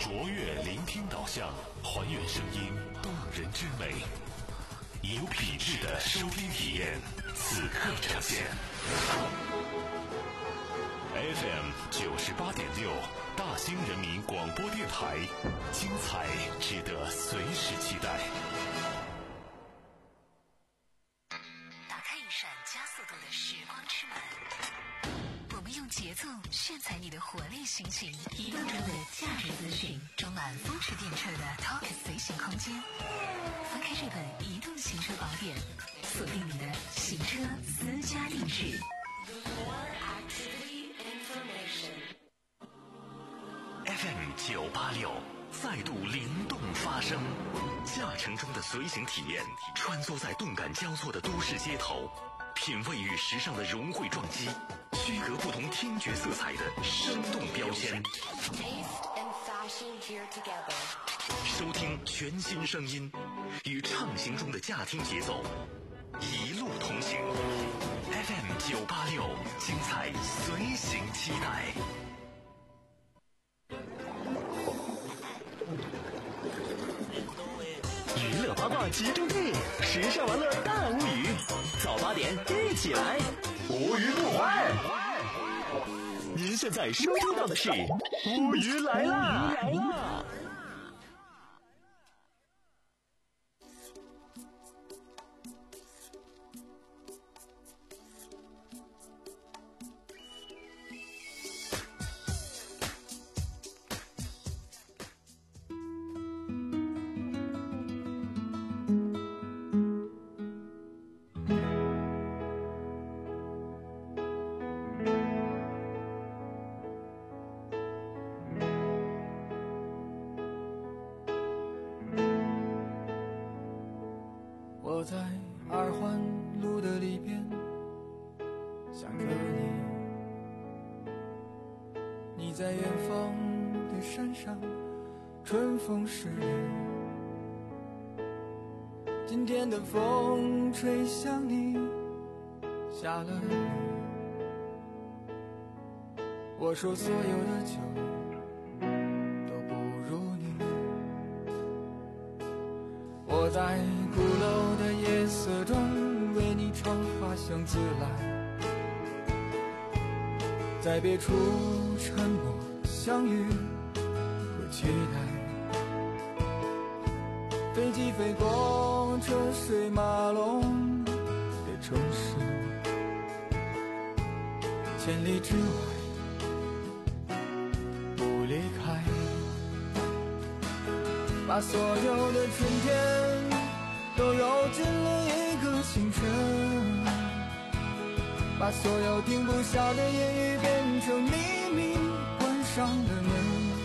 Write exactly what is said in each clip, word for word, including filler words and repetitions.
卓越聆听导向，还原声音动人之美，有品质的收听体验，此刻呈现。F M 九十八点六，大兴人民广播电台，精彩值得随时期待。 打开一扇加速度的时光之门，我们用节奏炫彩你的活力心情，移动中的价值资讯，装满风驰电掣的 Talk 随行空间。翻开这本移动行车宝典，锁定你的行车私家定制。 F M 九八六再度灵动发声，驾乘中的随行体验，穿梭在动感交错的都市街头，品味与时尚的融汇撞击，区隔不同听觉色彩的生动标签。收听全新声音，与畅行中的驾听节奏一路同行。F M 九八六，精彩随行期待。 娱乐八卦集中地，时尚玩乐大无语。早八点一起来，无鱼不欢。您现在收听到的是乌鱼来啦！来啦！ 我在二环路的里边想着你，你在远方的山上，春风十里。今天的风吹向你，下了雨。我说所有的酒都不如你。我在鼓楼的夜色中为你唱花香自来，在别处沉默相遇和期待。飞机飞过车水马龙的城市，千里之外不离开，把所有的春天都揉进了一个清晨，把所有停不下的言语变成秘密，关上了门。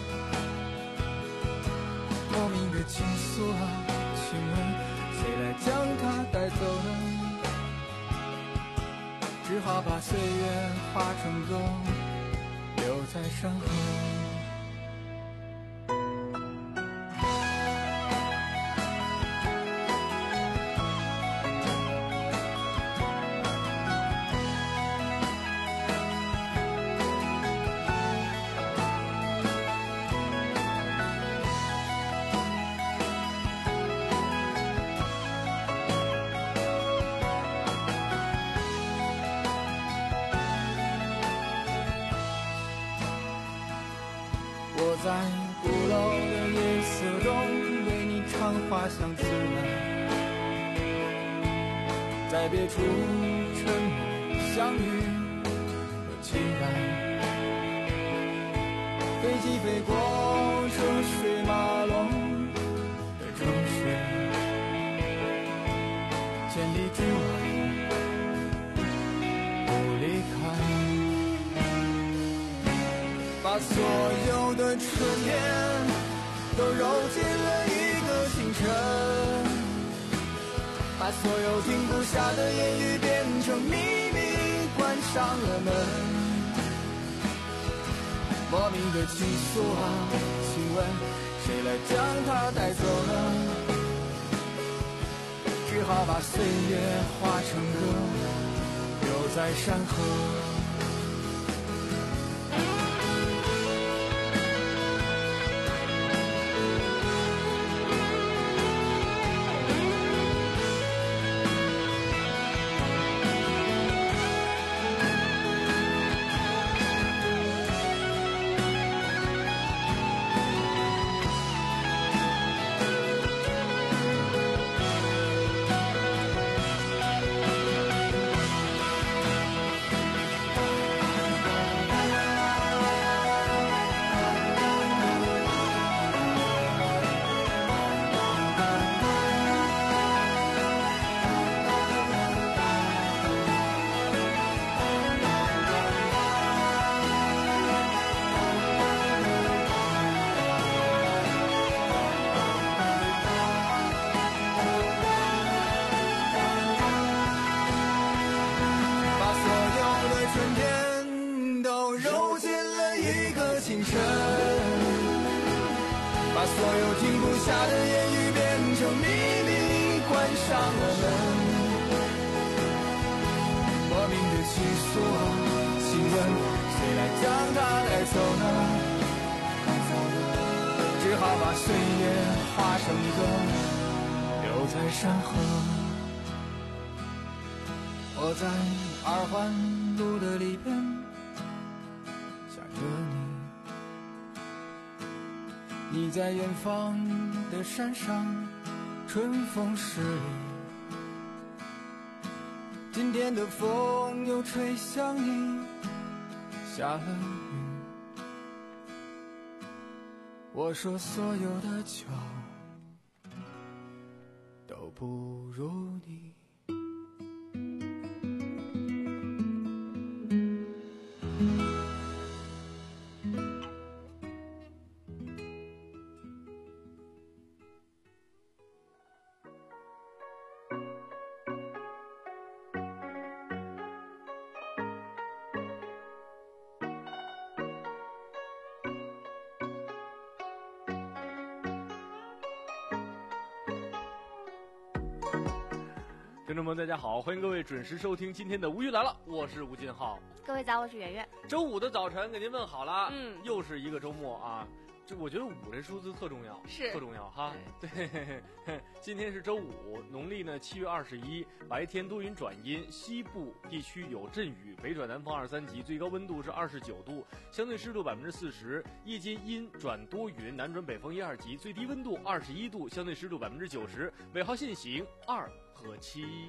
莫名的情愫啊，请问谁来将它带走呢？只好把岁月化成歌，留在山河。我在鼓楼的夜色中为你唱花香自来，在别处沉默相遇和期待。飞机飞过车水马龙的城市，千里之外不离开，把所有的春天都揉进了一个清晨，把所有停不下的言语变成秘密，关上了门。莫名的情愫啊，请问谁来将它带走呢？只好把岁月化成歌，留在山河。 一个清晨，把所有停不下的言语变成秘密，关上了门。莫名的倾诉，请问谁来将它带走呢？只好把岁月化成一个留在山河。我在二环路的里边想着你，你在远方的山上春风十里。今天的风又吹向你，下了雨。我说所有的酒都不如你。 听众朋友大家好，欢迎各位准时收听今天的无语来了，我是吴金浩。 各位早，我是圆圆。 周五的早晨给您问好了， 嗯， 又是一个周末啊。这我觉得五这数字特重要， 是特重要哈。对，今天是周五，农历呢七月二十一，白天多云转阴，西部地区有阵雨，北转南风二三级，最高温度是二十九度，相对湿度百分之四十。夜间阴转多云，南转北风一二级，最低温度二十一度，相对湿度百分之九十。尾号限行二和七。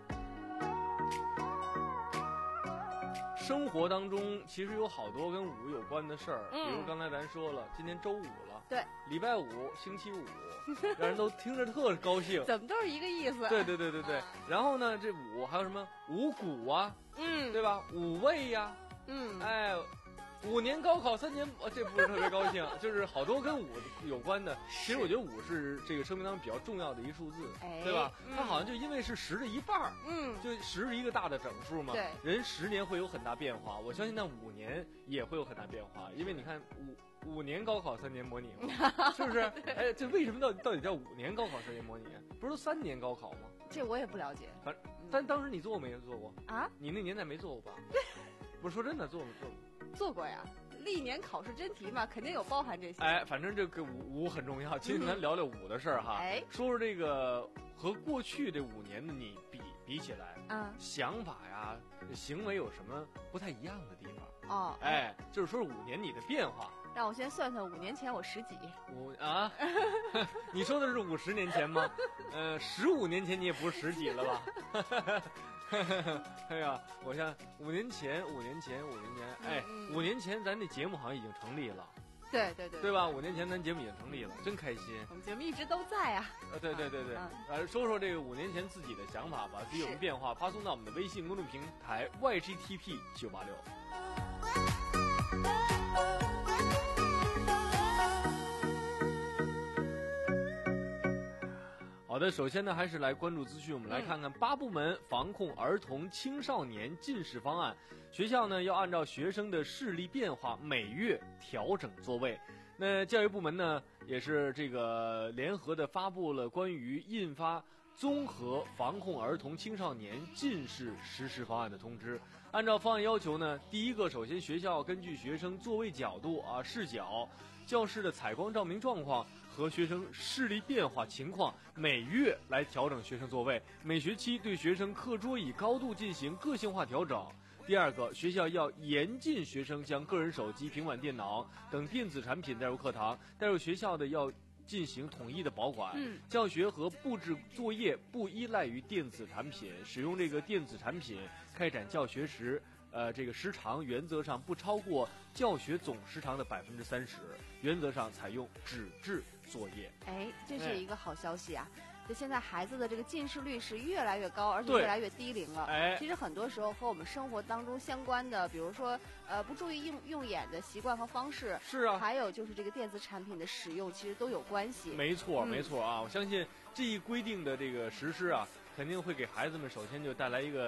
生活当中其实有好多跟五有关的事儿，嗯、比如刚才咱说了，今天周五了， 对， 礼拜五、星期五，让人都听着特高兴。 怎么都是一个意思？ 对对对对对。啊、然后呢，这五还有什么五谷啊，嗯，对吧？五味呀、啊，嗯，哎。五年高考三年，这不是特别高兴，就是好多跟五有关的。其实我觉得五是这个生命当中比较重要的一数字，哎、对吧？嗯、它好像就因为是十的一半儿，嗯，就十是一个大的整数嘛。对，人十年会有很大变化，我相信那五年也会有很大变化，因为你看五五年高考三年模拟嘛，是不是？哎，这为什么到底到底叫五年高考三年模拟？不是都三年高考吗？ 这我也不了解。 反正，但当时你做过没做过啊？你那年代没做过吧？不是说真的做过做过。 做过呀，历年考试真题嘛，肯定有包含这些。 哎，反正这个五五很重要。今天咱聊聊五的事儿哈，哎、嗯，说说这个和过去这五年的你比比起来，嗯，想法呀、行为有什么不太一样的地方？哦，哎，就是说五年你的变化。 让我先算算，五年前我十几。 五啊，你说的是五十年前吗？呃，十五年前你也不是十几了吧？哎呀，我想五年前，五年前，五年前，哎，嗯、五年前咱这节目好像已经成立了。 对对对， 对吧？五年前咱节目已经成立了，真开心。 我们节目一直都在啊。 呃，对对对对，嗯、呃，说说这个五年前自己的想法吧，自己有什么变化，发送到我们的微信公众平台 Y G T P 九八六。好的，首先呢，还是来关注资讯。我们来看看八部门防控儿童青少年近视方案。学校呢要按照学生的视力变化，每月调整座位。那教育部门呢也是这个联合的发布了关于印发综合防控儿童青少年近视实施方案的通知。按照方案要求呢，第一个，首先学校根据学生座位角度啊、视角、教室的采光照明状况和学生视力变化情况，每月来调整学生座位，每学期对学生课桌椅高度进行个性化调整。第二个，学校要严禁学生将个人手机、平板电脑等电子产品带入课堂，带入学校的要进行统一的保管。嗯，教学和布置作业不依赖于电子产品，使用这个电子产品开展教学时，呃，这个时长原则上不超过教学总时长的百分之三十，原则上采用纸质作业。 哎，这是一个好消息啊！就现在孩子的这个近视率是越来越高，而且越来越低龄了。哎，其实很多时候和我们生活当中相关的，比如说呃不注意用用眼的习惯和方式， 是啊， 还有就是这个电子产品的使用，其实都有关系。 没错，嗯、没错啊！我相信这一规定的这个实施啊，肯定会给孩子们首先就带来一个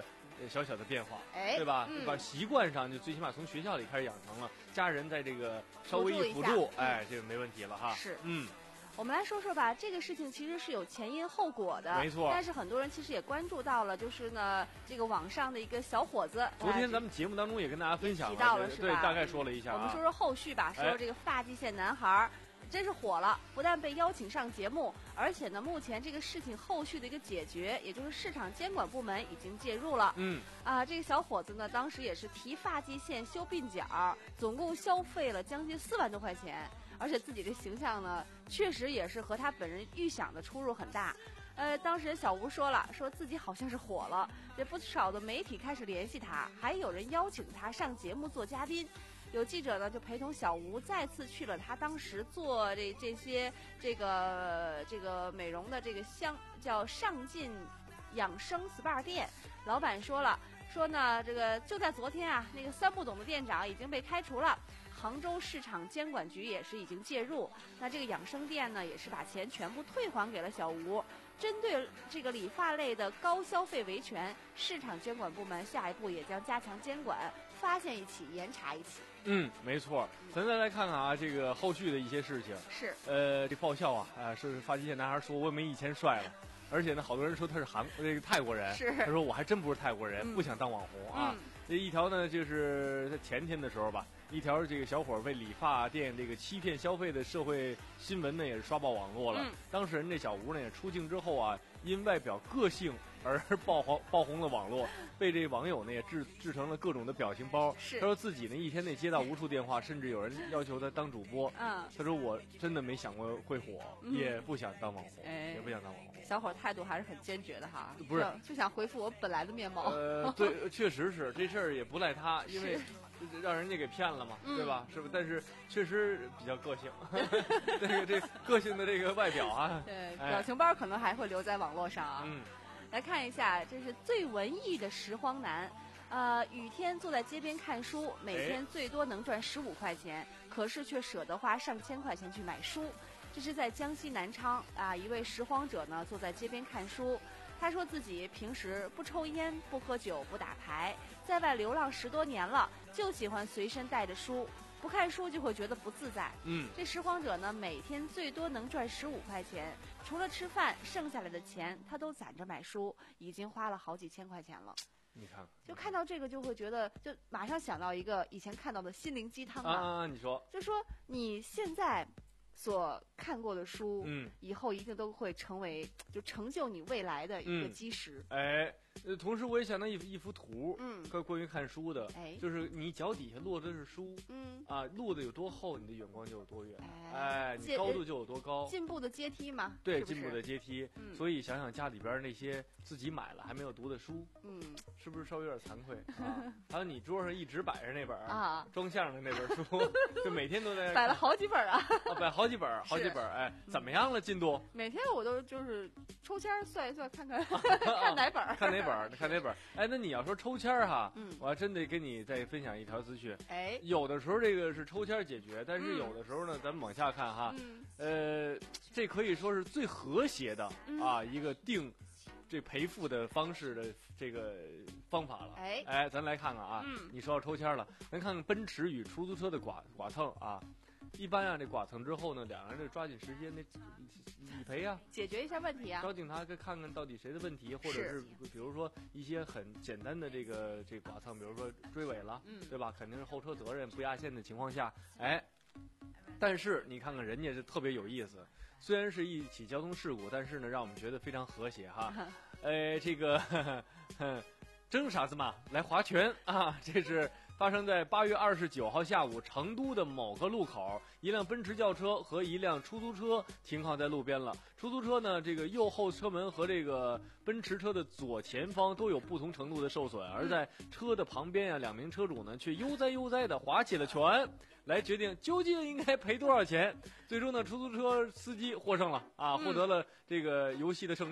小小的变化， 哎， 对吧？ 嗯、 把习惯上就最起码从学校里开始养成了，家人在这个稍微一辅助，哎，这个没问题了哈。 是， 嗯。 我们来说说吧，这个事情其实是有前因后果的， 没错。 但是很多人其实也关注到了，就是呢，这个网上的一个小伙子。 昨天咱们节目当中也跟大家分享了， 提到了是吧？ 对，大概说了一下、啊。 我们说说后续吧，说说这个发际线男孩。真是火了，不但被邀请上节目，而且呢，目前这个事情后续的一个解决，也就是市场监管部门已经介入了。 嗯， 啊，这个小伙子呢，当时也是提发际线、修鬓角，总共消费了将近四万多块钱，而且自己的形象呢，确实也是和他本人预想的出入很大。呃，当时小吴说了，说自己好像是火了，这不少的媒体开始联系他，还有人邀请他上节目做嘉宾。有记者呢就陪同小吴再次去了他当时做这这些这个这个美容的这个香叫上进养生 S P A 店，老板说了，说呢这个就在昨天啊，那个三不懂的店长已经被开除了。杭州市场监管局也是已经介入，那这个养生店呢也是把钱全部退还给了小吴。针对这个理发类的高消费维权，市场监管部门下一步也将加强监管，发现一起严查一起。 嗯，没错。咱再来看看啊，这个后续的一些事情。 是。 呃，这爆笑啊，啊、呃，是发际线男孩说我没以前帅了，而且呢，好多人说他是韩这个泰国人。 是。 他说我还真不是泰国人，嗯、不想当网红啊。这、嗯、一条呢，就是在前天的时候吧。一条这个小伙被理发店这个欺骗消费的社会新闻呢，也是刷爆网络了。 嗯、 当事人这小吴呢，也出镜之后啊，因外表个性而爆红爆红了网络，被这网友呢也制制成了各种的表情包。 是， 他说自己呢一天内接到无数电话，甚至有人要求他当主播。 嗯， 他说我真的没想过会火，嗯、也不想当网红， 哎， 也不想当网红。 小伙态度还是很坚决的哈， 不是就想恢复我本来的面貌。 呃，对，确实是这事儿也不赖他，因为。让人家给骗了嘛， 嗯、 对吧？是不？但是确实比较个性，这个这个性的这个外表啊， 对，表情包可能还会留在网络上啊。 嗯， 来看一下，这是最文艺的拾荒男。呃，雨天坐在街边看书，每天最多能赚十五块钱，可是却舍得花上千块钱去买书。这是在江西南昌啊，一位拾荒者呢坐在街边看书。他说自己平时不抽烟、不喝酒、不打牌，在外流浪十多年了，就喜欢随身带着书，不看书就会觉得不自在。 嗯， 这拾荒者呢，每天最多能赚十五块钱，除了吃饭，剩下来的钱他都攒着买书，已经花了好几千块钱了。 你看， 就看到这个就会觉得，就马上想到一个以前看到的心灵鸡汤啊啊！你说， 就说你现在所看过的书， 嗯， 以后一定都会成为就成就你未来的一个基石。 嗯、哎，呃，同时我也想到一一幅图， 嗯， 关关于看书的， 哎， 就是你脚底下落的是书， 嗯， 啊，落的有多厚，你的远光就有多远， 哎， 哎你高度就有多高， 进步的阶梯嘛， 对， 是不是进步的阶梯。 嗯， 所以想想家里边那些自己买了还没有读的书， 嗯， 是不是稍微有点惭愧啊？还有你桌上一直摆着那本啊， 装相的那本书，就每天都在摆了好几本啊， 啊，摆好几本，好几本。哎，怎么样了进度？ 每天我都就是抽签算一算，看看看哪本， 看哪本，看哪本。哎，那你要说抽签哈， 嗯， 我还真得跟你再分享一条资讯。 哎， 有的时候这个是抽签解决，但是有的时候呢，咱们往下看哈， 嗯、 呃，这可以说是最和谐的、 嗯、 啊一个定这赔付的方式的这个方法了。 哎哎，咱来看看啊， 嗯、 你说要抽签了，咱看看奔驰与出租车的剐剐蹭啊。一般啊，这剐蹭之后呢，两人就抓紧时间那理赔啊， 解决一下问题啊， 找警察看看到底谁的问题，或者是比如说一些很简单的这个这剐蹭，比如说追尾了， 嗯， 对吧？肯定是后车责任不压线的情况下，哎，但是你看看人家是特别有意思，虽然是一起交通事故，但是呢，让我们觉得非常和谐哈。呃，这个呵呵争啥子嘛？来划拳啊！这是。发生在八月二十九号下午，成都的某个路口，一辆奔驰轿车和一辆出租车停靠在路边了。出租车呢，这个右后车门和这个奔驰车的左前方都有不同程度的受损，而在车的旁边啊，两名车主呢却悠哉悠哉地划起了拳，来决定究竟应该赔多少钱。最终呢，出租车司机获胜了啊，获得了这个游戏的胜利。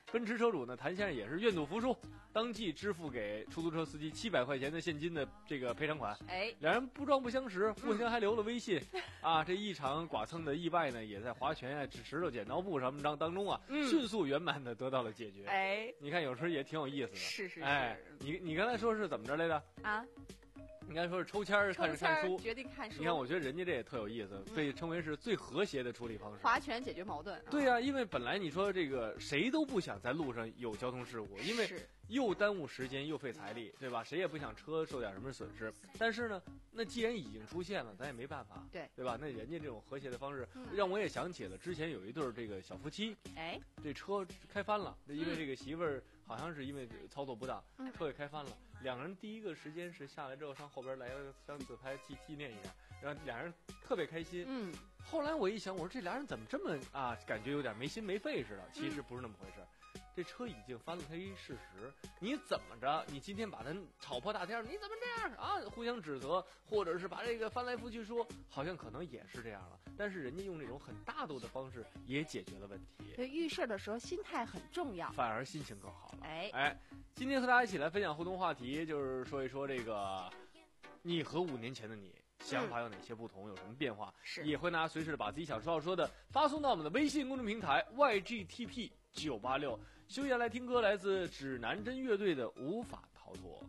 奔驰车主呢谭先生也是愿赌服输，当即支付给出租车司机七百块钱的现金的这个赔偿款。 哎， 两人不装不相识，互相还留了微信。啊，这一场剐蹭的意外呢，也在划拳啊、指石头剪刀布什么当当中啊，嗯、迅速圆满的得到了解决。 哎， 你看有时候也挺有意思的。 是是是。 哎，你你刚才说是怎么着来着？ 啊？ 应该说是抽签儿看着看书， 决定看书。 你看，我觉得人家这也特有意思，被称为是最和谐的处理方式。 划拳解决矛盾。 对呀、啊，因为本来你说这个谁都不想在路上有交通事故，因为又耽误时间又费财力，对吧？谁也不想车受点什么损失。但是呢，那既然已经出现了，咱也没办法， 对对吧？那人家这种和谐的方式，嗯、让我也想起了之前有一对这个小夫妻， 哎， 这车开翻了，因为这个媳妇儿好像是因为操作不当，嗯、车给开翻了。两个人第一个时间是下来之后上后边来了张自拍纪纪念一下，然后俩人特别开心。 嗯， 后来我一想，我说这俩人怎么这么啊，感觉有点没心没肺似的？其实不是那么回事。嗯、这车已经翻了，它一事实，你怎么着？你今天把它吵破大天，你怎么这样啊？互相指责，或者是把这个翻来覆去说，好像可能也是这样了。但是人家用这种很大度的方式也解决了问题。 对，遇事的时候心态很重要， 反而心情更好了。 哎哎，今天和大家一起来分享互动话题，就是说一说这个你和五年前的你想法有哪些不同，嗯、有什么变化？ 是也会拿随时把自己想说要说的发送到我们的微信公众平台 Y G T P 九八六。休闲来听歌，来自指南针乐队的《无法逃脱》。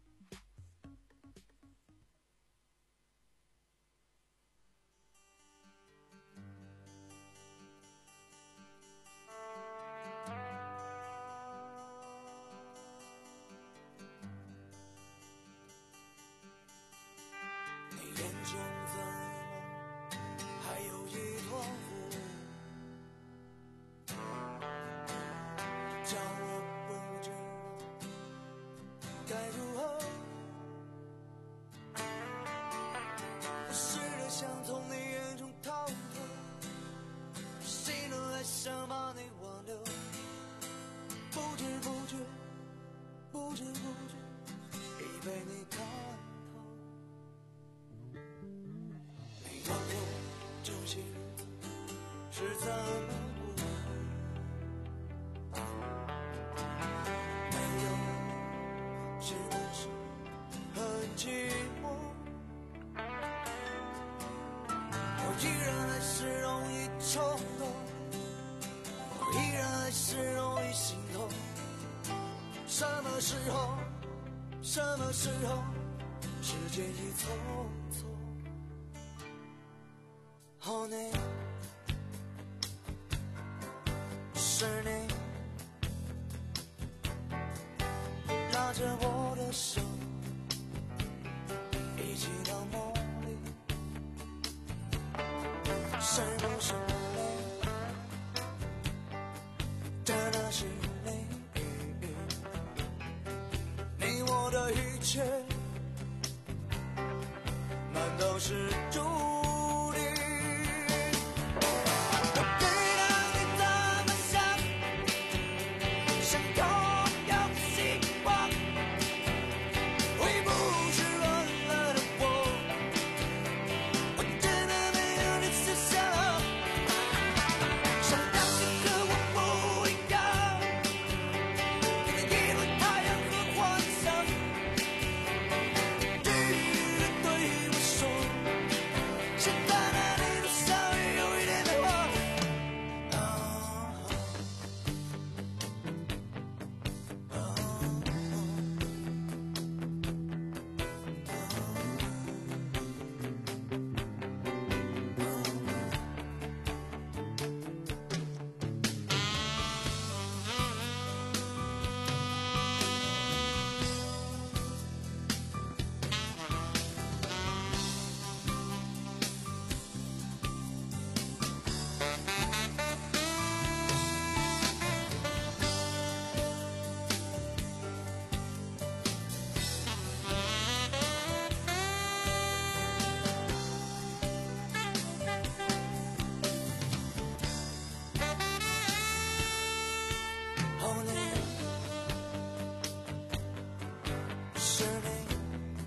想把你挽留，不知不觉，不知不觉，已被你看透。没忘过旧情是怎么度，没有是不是很寂寞？我依然还是容易冲动，依然还是容易心痛。什么时候，什么时候，时间一匆匆。哦，你是你拉着我的手，一起到梦里，是不是你？真的是你，你我的一切，难道是注定？我知道你怎么想，想拥有希望，会不是乱了的我，我真的没有你思想。想让你和我不一样，给你一轮太阳和幻想，居然对我说，现在的你多少也有一点变化。啊啊哦，你是你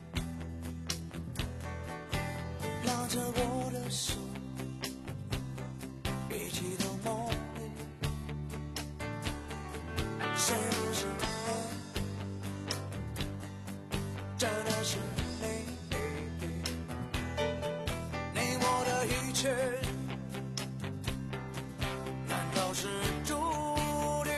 拉着我的手，一起到梦里， 切，难道是注定？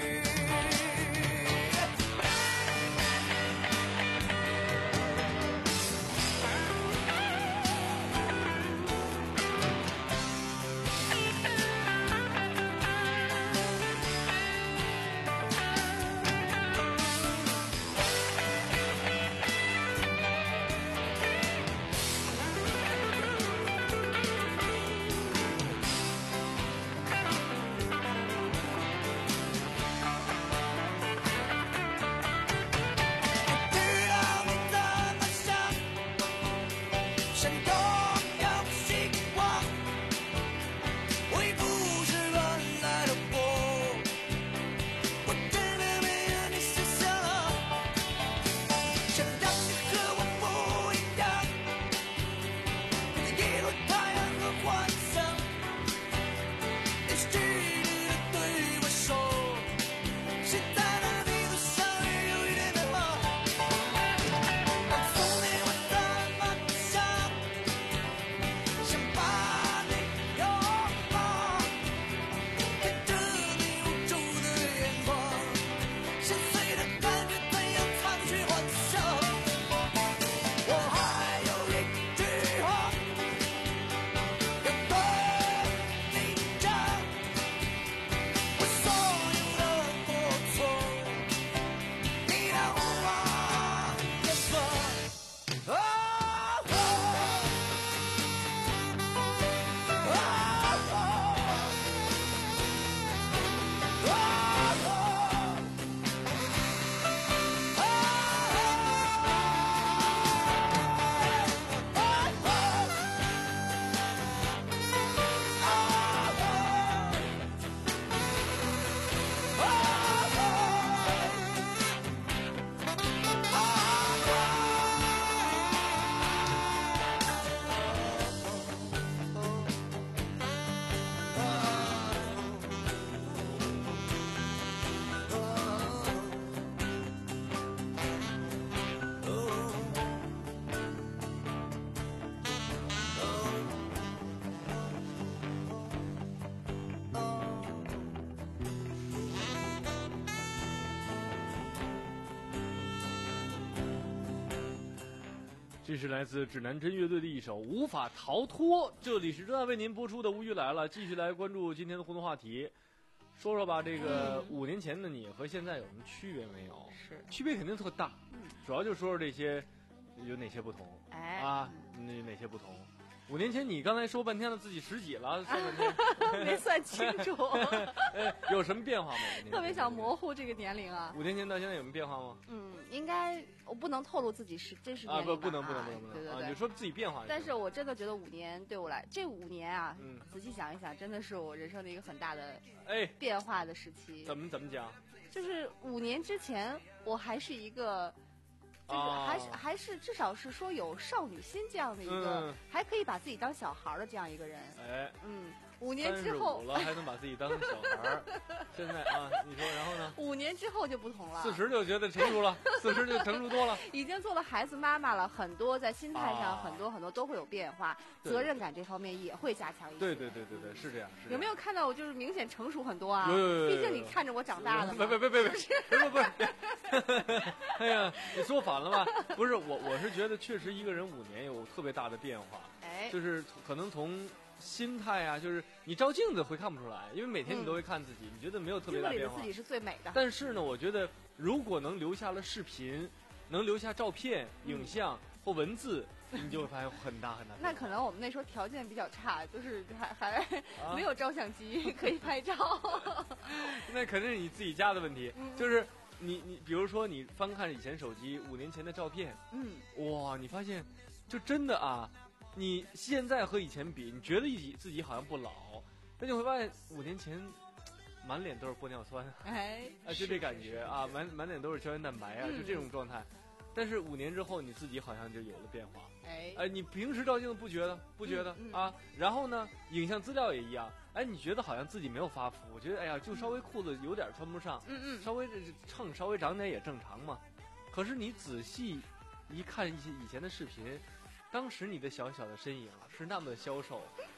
这是来自指南针乐队的一首《无法逃脱》。这里是正在为您播出的《无语来了》，继续来关注今天的互动话题，说说吧，这个五年前的你和现在有什么区别没有？ 是， 区别肯定特大。嗯，主要就说说这些有哪些不同。 哎， 啊，那有哪些不同？五年前你刚才说半天了，自己十几了，算半天没算清楚。 有什么变化吗？ 特别想模糊这个年龄啊。 五年前到现在有什么变化吗？ 嗯，应该我不能透露自己是真实年龄啊，不，不能，不能，不能，不能。 对对对， 啊，你说自己变化。 但是我真的觉得五年对我来，这五年啊， 嗯， 仔细想一想，真的是我人生的一个很大的哎变化的时期。 怎么怎么讲？ 就是五年之前，我还是一个。就是还是、哦、还是至少是说有少女心这样的一个、嗯，还可以把自己当小孩的这样一个人。 哎， 嗯，五年之后了还能把自己当小孩现在啊，你说然后呢？ 五年之后就不同了， 四十就觉得成熟了，四十就成熟多了， 已经做了孩子妈妈了，很多在心态上、啊、很多很多都会有变化，责任感这方面也会加强一些。 对对对对对，是这样。是这样有没有看到我就是明显成熟很多啊？ 有有有有有， 毕竟你看着我长大了。 别别别别别，不不不，哎呀，你说反了吧？不是我，我是觉得确实一个人五年有特别大的变化， 哎， 就是可能从心态啊，就是你照镜子会看不出来，因为每天你都会看自己，嗯、你觉得没有特别大变化。 镜子里的自己是最美的。 但是呢，我觉得如果能留下了视频，能留下照片、 嗯、 影像或文字。你就会发现很大很大。 那可能我们那时候条件比较差，就是还还没有照相机、啊、可以拍照。 那肯定是你自己家的问题，嗯、就是你你比如说你翻看以前手机五年前的照片， 嗯， 哇，你发现就真的啊，你现在和以前比，你觉得自己自己好像不老，但你会发现五年前满脸都是玻尿酸， 哎， 啊，就这感觉啊，满满脸都是胶原蛋白啊， 嗯、 就这种状态。但是五年之后，你自己好像就有了变化。 哎， 哎，你平时照镜子不觉得，不觉得、 嗯嗯、 啊？然后呢，影像资料也一样。哎，你觉得好像自己没有发福，我觉得哎呀，就稍微裤子有点穿不上， 嗯嗯， 稍微秤稍微长点也正常嘛。可是你仔细一看一些以前的视频，当时你的小小的身影是那么的消瘦，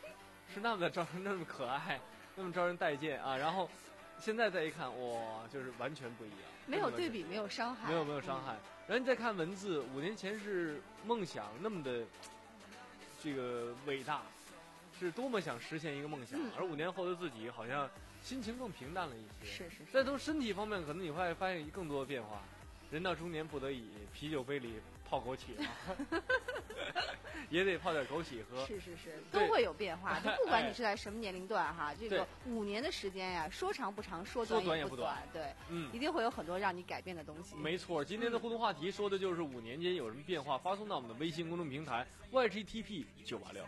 是那么的招人那么可爱，那么招人待见啊。然后现在再一看，哇，就是完全不一样， 没有对比，没有伤害， 没有没有伤害。嗯、然后你再看文字，五年前是梦想那么的这个伟大，是多么想实现一个梦想，嗯、而五年后的自己好像心情更平淡了一些。 是是是。 再从身体方面，可能你会发现更多的变化。人到中年不得已，啤酒杯里泡枸杞嘛，也得泡点枸杞喝。 是是是，都会有变化。就不管你是在什么年龄段哈，这个五年的时间呀，说长不长，说短也不短。对， 嗯， 一定会有很多让你改变的东西。 没错，今天的互动话题说的就是五年间有什么变化，发送到我们的微信公众平台 Y G T P 九八六。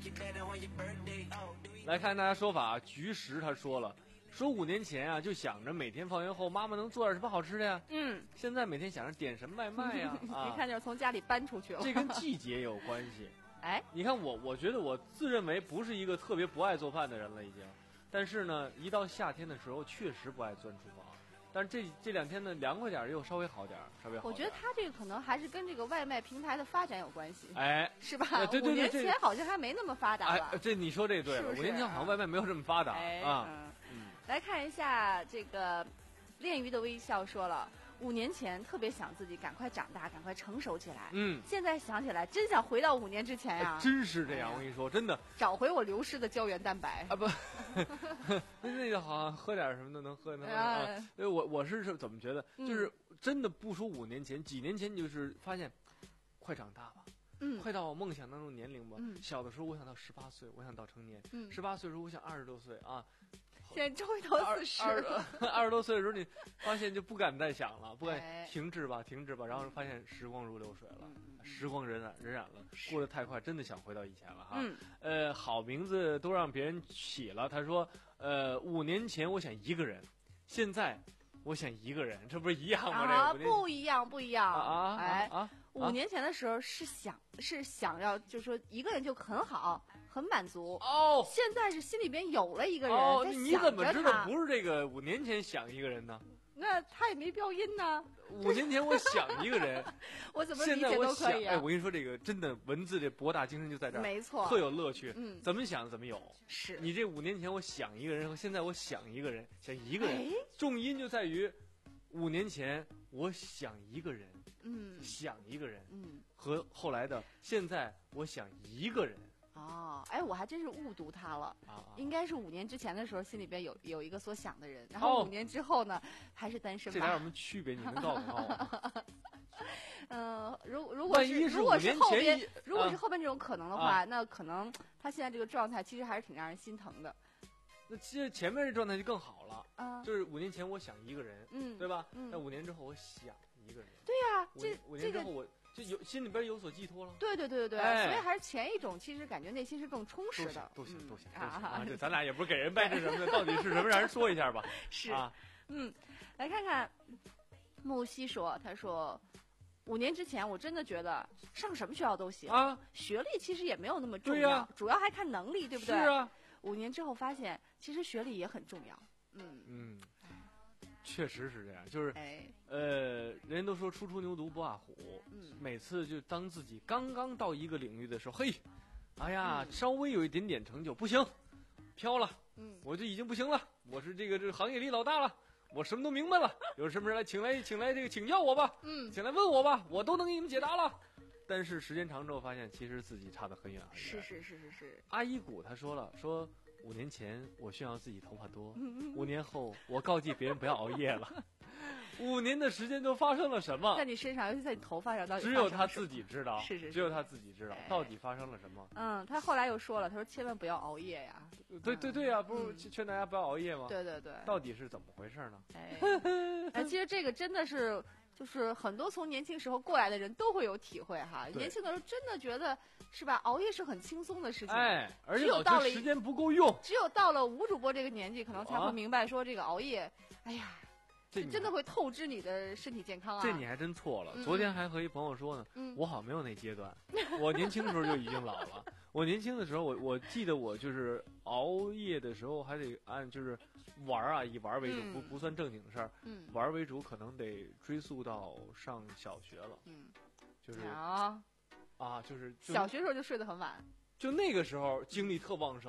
来看大家说法，菊石他说了。说五年前啊，就想着每天放学后妈妈能做点什么好吃的呀。 嗯， 现在每天想着点什么外卖呀。啊， 一看就是从家里搬出去了。 这跟季节有关系。 哎， 你看我，我觉得我自认为不是一个特别不爱做饭的人了，已经。但是呢，一到夏天的时候，确实不爱钻厨房。但是这这两天呢，凉快点又稍微好点，稍微好点。 我觉得他这个可能还是跟这个外卖平台的发展有关系。 哎， 是吧？ 哎、对对对， 五年前好像还没那么发达吧？ 哎，这你说这对了。五年前好像外卖没有这么发达、 哎、 啊。 嗯来看一下这个恋鱼的微笑说了，五年前特别想自己赶快长大，赶快成熟起来。 嗯， 现在想起来，真想回到五年之前呀、啊哎。真是这样，我跟你说，真的找回我流失的胶原蛋白啊！不，那个好像喝点什么都能喝，能喝啊。因为我我是怎么觉得，就是真的不说五年前，几年前就是发现，快长大吧。 嗯， 快到我梦想当中年龄吧。 嗯， 小的时候我想到十八岁，我想到成年。 嗯， 十八岁的时候我想二十多岁啊。 现在终于到四十了。 二十多岁的时候，你发现就不敢再想了，不敢停止吧，停止吧，然后发现时光如流水了， 嗯、 时光荏苒荏苒了，过得太快，真的想回到以前了哈。 嗯， 呃，好名字都让别人起了。他说，呃，五年前我想一个人，现在我想一个人，这不是一样吗？ 啊，不一样，不一样啊！ 哎啊， 五年前的时候是想是想要，就是说一个人就很好。很满足哦， 现在是心里边有了一个人， 哦， 在你怎么知道不是这个五年前想一个人呢？ 那他也没标音呢。 五年前我想一个人， 我怎么理解都可以啊。 哎，我跟你说，这个真的文字这博大精深就在这儿， 没错， 特有乐趣。 嗯， 怎么想怎么有。 是你这五年前我想一个人，和现在我想一个人，想一个人， 哎、 重音就在于五年前我想一个人， 嗯， 想一个人， 嗯， 和后来的现在我想一个人。 哦，哎，我还真是误读他了， 啊， 应该是五年之前的时候心里边有有一个所想的人，然后五年之后呢，哦、还是单身吧。 这俩有什么区别？你能告诉我吗？ 嗯、呃，如如果是如果是后边， 啊、 如果是后边这种可能的话， 啊、 那可能他现在这个状态其实还是挺让人心疼的。 那其实前面这状态就更好了， 啊， 就是五年前我想一个人， 嗯， 对吧？ 嗯， 那五年之后我想一个人， 对呀、啊，这五年之后我。就有心里边有所寄托了， 对对对对对， 哎、 所以还是前一种，其实感觉内心是更充实的， 都行都行都行啊！ 这咱俩也不是给人掰扯什么的，到底是什么？让人说一下吧。 是啊， 嗯，来看看木西说，他说五年之前我真的觉得上什么学校都行啊， 学历其实也没有那么重要， 啊、 主要还看能力，对不对？ 是啊。 五年之后发现，其实学历也很重要。嗯嗯。确实是这样，就是， 哎、 呃，人都说初出牛犊不怕虎， 嗯， 每次就当自己刚刚到一个领域的时候，嘿，哎呀， 嗯、 稍微有一点点成就，不行，飘了， 嗯， 我就已经不行了，我是这个这个行业里老大了，我什么都明白了，有什么人来请来请来这个请教我吧， 嗯， 请来问我吧，我都能给你们解答了。但是时间长之后发现，其实自己差得很远很远。 是是是是是。 阿依古他说了，说五年前我炫耀自己头发多，五年后我告诫别人不要熬夜了。五年的时间都发生了什么？ 在你身上，尤其在你头发上，到底只有他自己知道。 是是是， 只有他自己知道到底发生了什么。 嗯，他后来又说了，他说千万不要熬夜呀。 对对对呀、啊，不是劝大家不要熬夜吗？ 对对对。 到底是怎么回事呢？ 哎，哎，其实这个真的是。就是很多从年轻时候过来的人都会有体会哈，年轻的时候真的觉得是吧，熬夜是很轻松的事情， 哎，而且只有到了时间不够用， 只有到了吴主播这个年纪，可能才会明白说这个熬夜，哎呀，这真的会透支你的身体健康啊。 这你还真错了， 嗯、 昨天还和一朋友说呢， 嗯、 我好像没有那阶段，我年轻的时候就已经老了。我年轻的时候，我我记得我就是熬夜的时候还得按就是玩啊，以玩为主， 嗯、 不不算正经的事儿。 嗯， 玩为主，可能得追溯到上小学了。 嗯， 就是啊， 啊，就是小学时候就睡得很晚。 就那个时候精力特旺盛，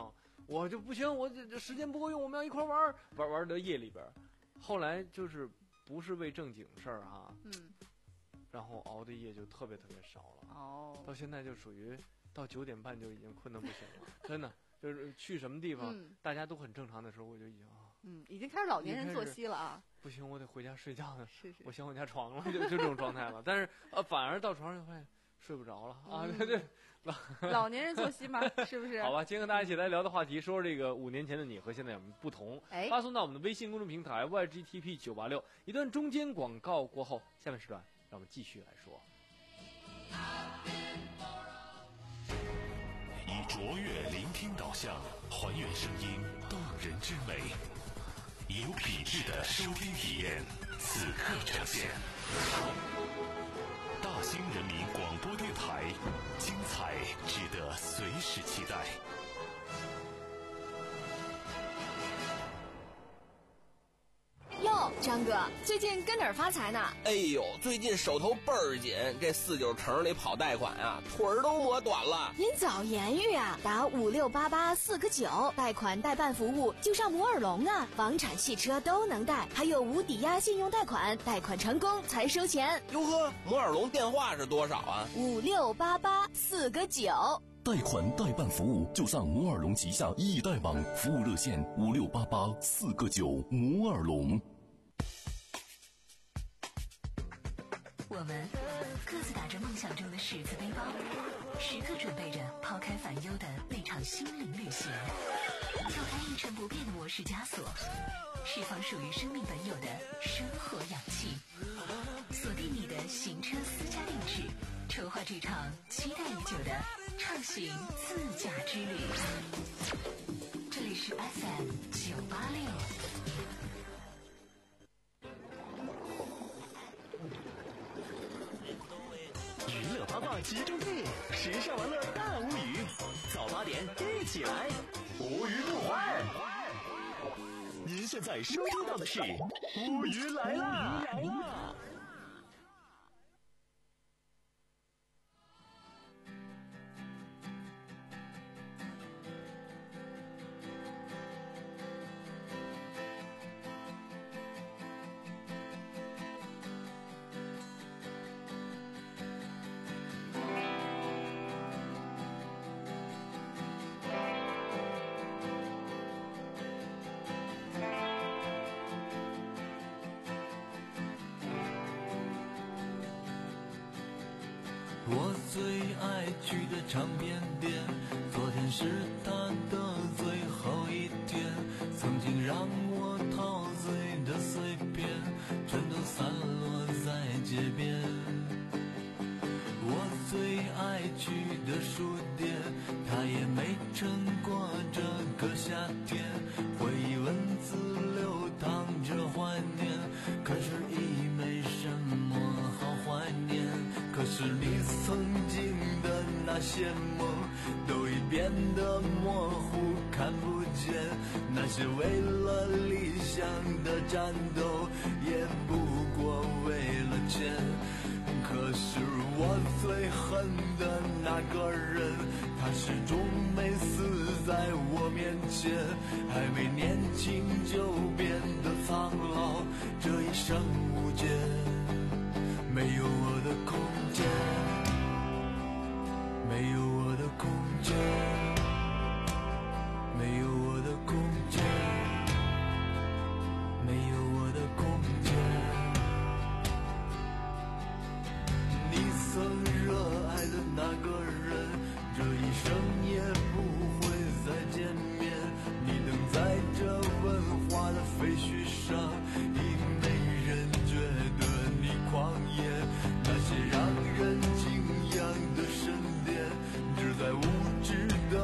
我就不行，我这这时间不够用，我们要一块玩玩玩到夜里边。后来就是不是为正经事儿哈，嗯，然后熬的夜就特别特别少了。哦，到现在就属于到九点半就已经困得不行了，真的就是去什么地方、嗯、大家都很正常的时候，我就已经啊， 嗯，已经开始老年人作息了啊。 不行，我得回家睡觉呢， 是是， 我想我家床了，就就这种状态了。但是呃，反而到床上发现睡不着了啊，对对。 老年人作息吗？是不是？ 好吧，今天跟大家一起来聊的话题，说说这个五年前的你和现在有什么不同？哎，发送到我们的微信公众平台 Y G T P 九八六。一段中间广告过后，下面时段让我们继续来说。 以卓越聆听导向，还原声音动人之美，有品质的收听体验，此刻呈现。大兴人民广播电台，精彩值得随时期待。 哟，张哥，最近跟哪儿发财呢？ 哎呦，最近手头倍儿紧，这四九城里跑贷款啊，腿儿都磨短了。 您早言语啊，打五六八八四个九，贷款代办服务就上摩尔龙啊，房产、汽车都能贷，还有无抵押信用贷款，贷款成功才收钱。 哟呵，摩尔龙电话是多少啊？ 五六八八四个九。 贷款代办服务就上摩尔龙旗下易贷网，服务热线五六八八四个九。摩尔龙。 我们各自打着梦想中的十字背包，时刻准备着抛开烦忧的那场心灵旅行，跳开一成不变的模式枷锁，释放属于生命本有的生活氧气，锁定你的行车私家定制，筹划这场期待已久的畅行自驾之旅。这里是 F M 九八六。 娱乐八卦集中地，时尚玩乐大无语。早八点一起来，无语不欢。您现在收听到的是无语来啦！ 我最爱去的唱片店，昨天是他的最后一天，曾经让我陶醉的碎片，全都散落在街边。我最爱去的书店，它也没撑过这个夏天，回忆文字流淌着怀念，可是已没什么好怀念。可是你曾经的那些梦都已变得模糊看不见，那些为了理想的战斗也不过为了钱。可是我最恨的那个人，他始终没死在我面前，还没年轻就变得苍老，这一生无解，没有我的空间，没有我的空间，没有我的空间，没有我的空间。你曾热爱的那个人，这一生也不会再见面。你等在这文化的废墟上，已没人觉得你狂野。那些让人敬仰的神殿，只在无知的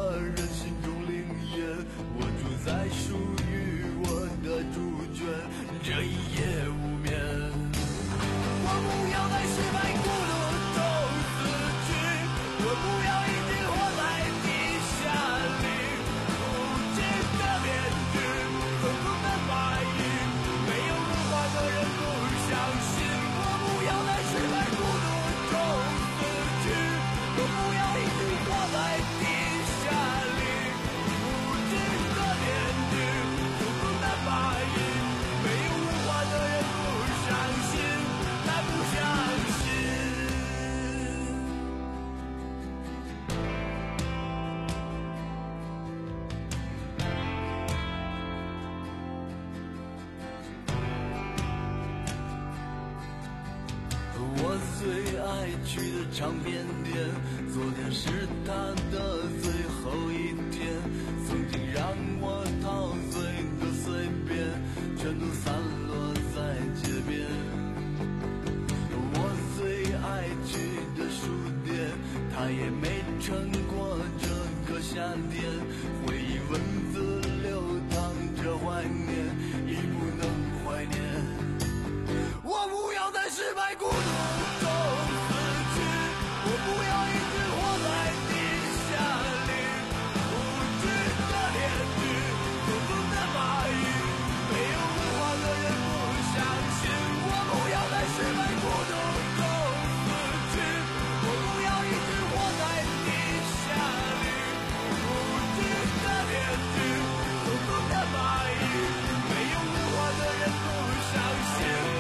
爱去的唱片店，昨天是他的最后一天，曾经让我陶醉的随便，全都散落在街边。我最爱去的书店，它也没撑过这个夏天，回忆文字流淌着怀念，已不能怀念。我不要在失败孤独中死去，我不要一直活在地下里，无知的脸具，匆匆的发育，没有文化的人不相信。我不要在失败孤独中死去，我不要一直活在地下里，无知的脸具，匆匆的发育，没有文化的人不相信。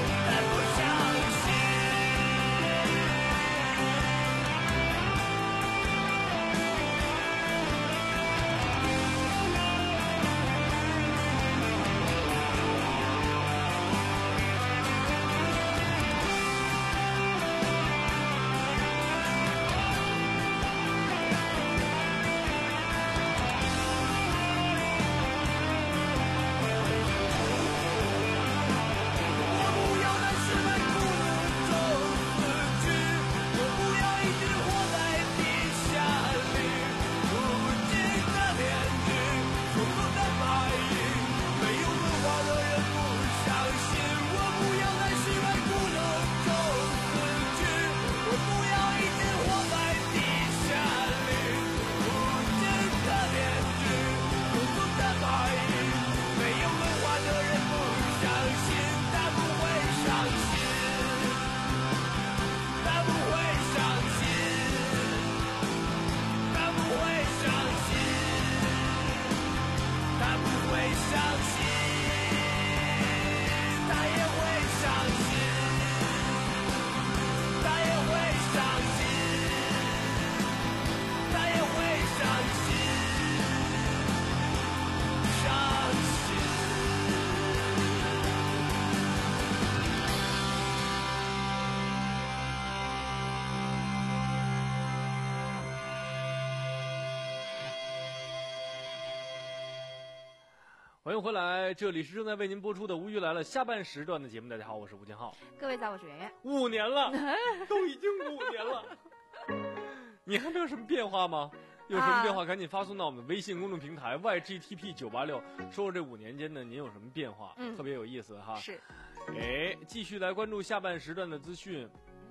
欢迎回来，这里是正在为您播出的《无语来了》下半时段的节目。大家好，我是吴金浩。 各位早，我是圆圆。 五年了，都已经五年了，你还没有什么变化吗？有什么变化，啊、赶紧发送到我们的微信公众平台 Y G T P 九八六，说说这五年间呢，您有什么变化？嗯，特别有意思哈。 是。 哎，继续来关注下半时段的资讯。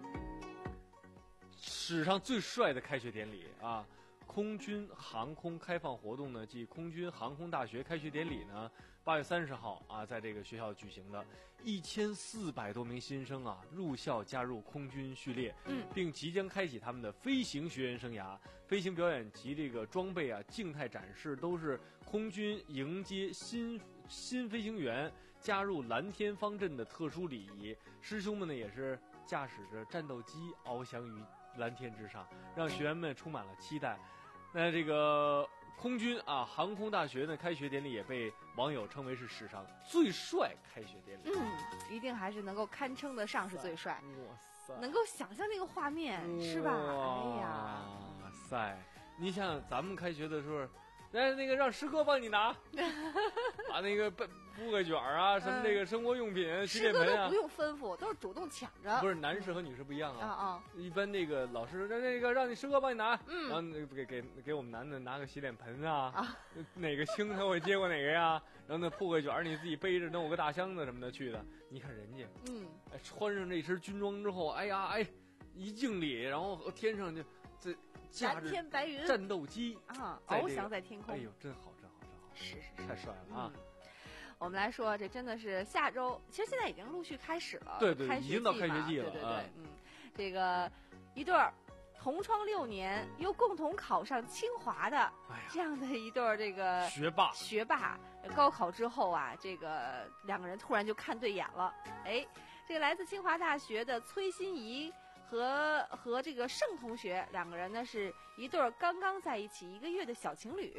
史上最帅的开学典礼啊！空军航空开放活动呢，即空军航空大学开学典礼呢，八月三十号啊，在这个学校举行的，一千四百多名新生啊入校加入空军序列，嗯，并即将开启他们的飞行学员生涯。飞行表演及这个装备啊，静态展示都是空军迎接新新飞行员加入蓝天方阵的特殊礼仪。师兄们呢，也是驾驶着战斗机翱翔于蓝天之上，让学员们充满了期待。那这个空军啊，航空大学呢开学典礼也被网友称为是史上最帅开学典礼。 嗯，一定还是能够堪称得上是最帅。哇塞，能够想象那个画面是吧？哎呀， 哇塞！你想想咱们开学的时候，那那个让师哥帮你拿，把那个布个卷啊，什么这个生活用品、嗯、洗脸盆啊， 不用吩咐，都是主动抢着。 不是男士和女士不一样啊。 啊啊！ 一般那个老师那那个让你师哥帮你拿，嗯，然后给给给我们男的拿个洗脸盆啊，啊哪个轻他会接过哪个呀，然后那铺个卷你自己背着，弄个大箱子什么的去的。你看人家，嗯，哎，穿上这身军装之后，哎呀哎，一敬礼，然后天上就这。 蓝天白云， 战斗机啊，翱翔在天空。 哎呦，真好，真好，真好！ 是是是， 太帅了啊！ 嗯、我们来说，这真的是下周，其实现在已经陆续开始了， 对对， 开已经到开学季了。 对对对，嗯，这个一对儿同窗六年又共同考上清华的、哎、这样的一对儿这个学霸， 学霸，高考之后啊，这个两个人突然就看对眼了。哎，这个来自清华大学的崔心怡。和和这个盛同学两个人呢是一对刚刚在一起一个月的小情侣，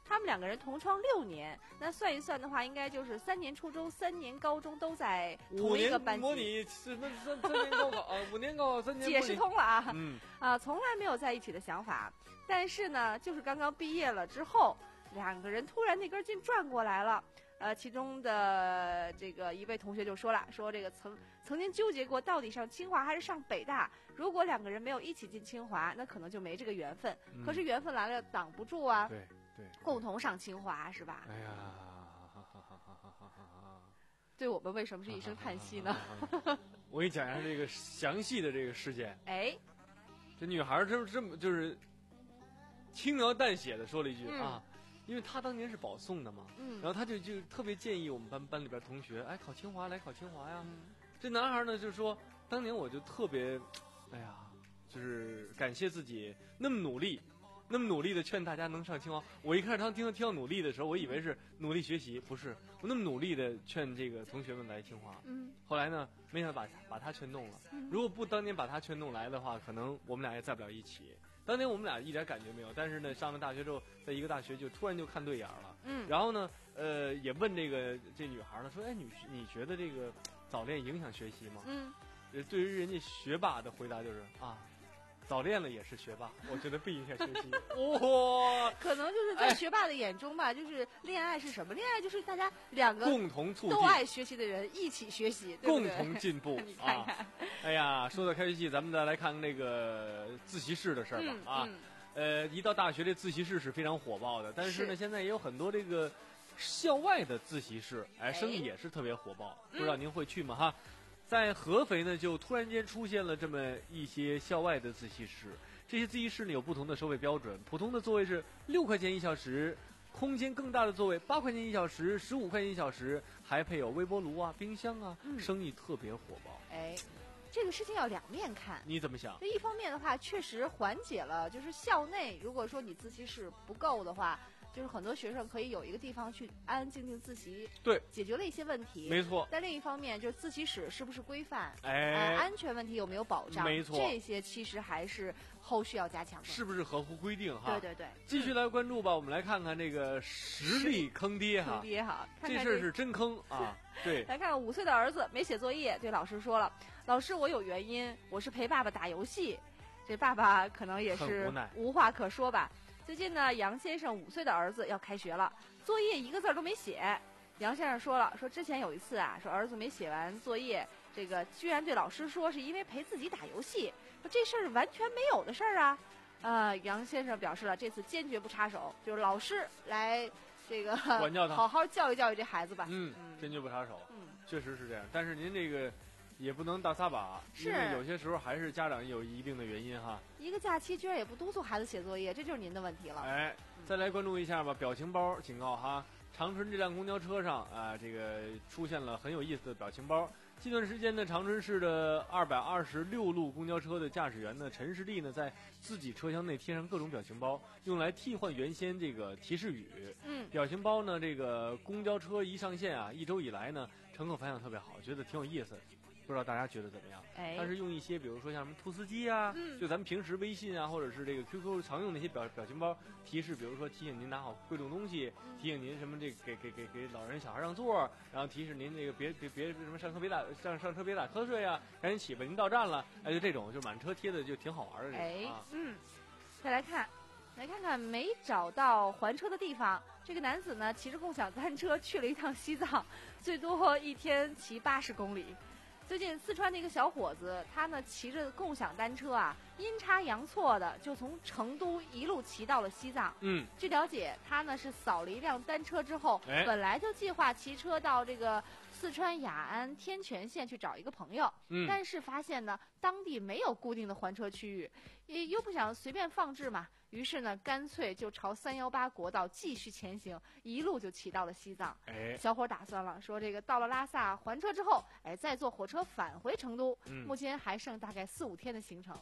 他们两个人同窗六年，那算一算的话，应该就是三年初中、三年高中都在同一个班级。 五年模拟什么三三年高考啊，五年高考三年。 解释通了啊， 嗯啊，从来没有在一起的想法。但是呢，就是刚刚毕业了之后，两个人突然那根筋转过来了。呃，其中的这个一位同学就说了，说这个曾曾经纠结过到底上清华还是上北大，如果两个人没有一起进清华，那可能就没这个缘分。 嗯、 可是缘分来了挡不住啊， 对对， 共同上清华是吧？ 哎呀，哈哈哈哈哈哈！ 对我们为什么是一声叹息呢？ 我给你讲一下这个详细的这个事件。 哎， 这女孩这么这么就是轻描淡写的说了一句、嗯、啊。因为他当年是保送的嘛，嗯，然后他就就特别建议我们班班里边同学，哎，考清华来考清华呀。嗯、这男孩呢就说，当年我就特别，哎呀，就是感谢自己那么努力，那么努力的劝大家能上清华。我一开始当听到听到努力的时候，我以为是努力学习，不是，我那么努力的劝这个同学们来清华。嗯，后来呢，没想到把把他劝动了。嗯、如果不当年把他劝动来的话，可能我们俩也在不了一起。当年我们俩一点感觉没有，但是呢，上了大学之后，在一个大学就突然就看对眼了。嗯，然后呢，呃，也问这个这女孩呢，说，哎，你你觉得这个早恋影响学习吗？嗯，对于人家学霸的回答就是啊，早恋了也是学霸，我觉得不影响学习。哇、哦， 可能就是在学霸的眼中吧，哎、就是恋爱是什么？恋爱就是大家两个共同促进都爱学习的人一起学习，对不对？ 共同进步。 你看看。 啊哎呀，说到开学季，咱们再来看看那个自习室的事儿吧。嗯、啊，嗯、呃，一到大学这自习室是非常火爆的，但是呢，是现在也有很多这个校外的自习室，哎，生意也是特别火爆。哎、不知道您会去吗？哈，在合肥呢，就突然间出现了这么一些校外的自习室。这些自习室呢有不同的收费标准，普通的座位是六块钱一小时，空间更大的座位八块钱一小时，十五块钱一小时，还配有微波炉啊、冰箱啊，嗯、生意特别火爆。 哎。这个事情要两面看， 你怎么想？ 这一方面的话，确实缓解了，就是校内如果说你自习室不够的话，就是很多学生可以有一个地方去安安静静自习， 对， 解决了一些问题。 没错。 但另一方面，就是自习室是不是规范？ 哎、 呃，安全问题有没有保障？ 没错， 这些其实还是后续要加强的。 是不是合乎规定哈？ 对对对。 继续来关注吧，我们来看看这个实力坑爹哈。 坑爹哈，看看这事儿是真坑啊！对。 来看看五岁的儿子没写作业，对老师说了。老师，我有原因，我是陪爸爸打游戏。这爸爸可能也是无话可说吧。最近呢，杨先生五岁的儿子要开学了，作业一个字都没写。杨先生说了，说之前有一次啊，说儿子没写完作业，这个居然对老师说是因为陪自己打游戏，说这事儿完全没有的事儿啊。呃，杨先生表示了，这次坚决不插手，就是老师来这个管教他， 好好教育教育这孩子吧。 嗯，嗯坚决不插手。嗯，确实是这样。但是您这个。也不能大撒把， 是因为有些时候还是家长有一定的原因哈。 一个假期居然也不督促孩子写作业，这就是您的问题了。 哎，再来关注一下吧，表情包警告哈，长春这辆公交车上啊，这个出现了很有意思的表情包。近段时间呢，长春市的二百二十六路公交车的驾驶员呢，陈世利呢，在自己车厢内贴上各种表情包，用来替换原先这个提示语。嗯，表情包呢，这个公交车一上线啊，一周以来呢，乘客反响特别好，觉得挺有意思。不知道大家觉得怎么样？哎，但是用一些比如说像什么兔斯基啊，嗯、就咱们平时微信啊，或者是这个 Q Q 常用的一些表表情包提示，比如说提醒您拿好贵重东西，嗯、提醒您什么这个给给给给老人小孩让座，然后提示您这个别别别什么上车别打上上车别打瞌睡啊，赶紧起吧，您到站了，哎，就这种就满车贴的就挺好玩的。 哎， 啊、 嗯，再来看。来看看没找到还车的地方，这个男子呢骑着共享单车去了一趟西藏，最多一天骑八十公里。最近四川的一个小伙子，他呢骑着共享单车啊，阴差阳错的就从成都一路骑到了西藏。嗯，据了解，他呢是扫了一辆单车之后，哎、本来就计划骑车到这个四川雅安天全县去找一个朋友，嗯，但是发现呢当地没有固定的还车区域，也又不想随便放置嘛。于是呢，干脆就朝三幺八国道继续前行，一路就骑到了西藏。哎，小伙打算了，说这个到了拉萨还车之后，哎，再坐火车返回成都。嗯，目前还剩大概四五天的行程。这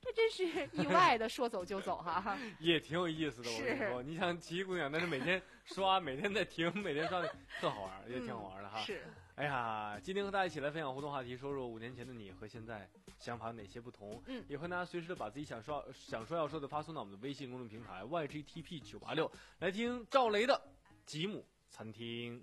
这真是意外的，说走就走哈。 也挺有意思的，我跟你说，你想奇姑娘，但是每天刷，每天在停，每天刷，特好玩，也挺好玩的哈。 是。 哎呀，今天和大家一起来分享互动话题，说说五年前的你和现在想法有哪些不同？嗯，也欢迎大家随时的把自己想说想说要说的发送到我们的微信公众平台 Y G T P 九八六，来听赵雷的《吉姆餐厅》。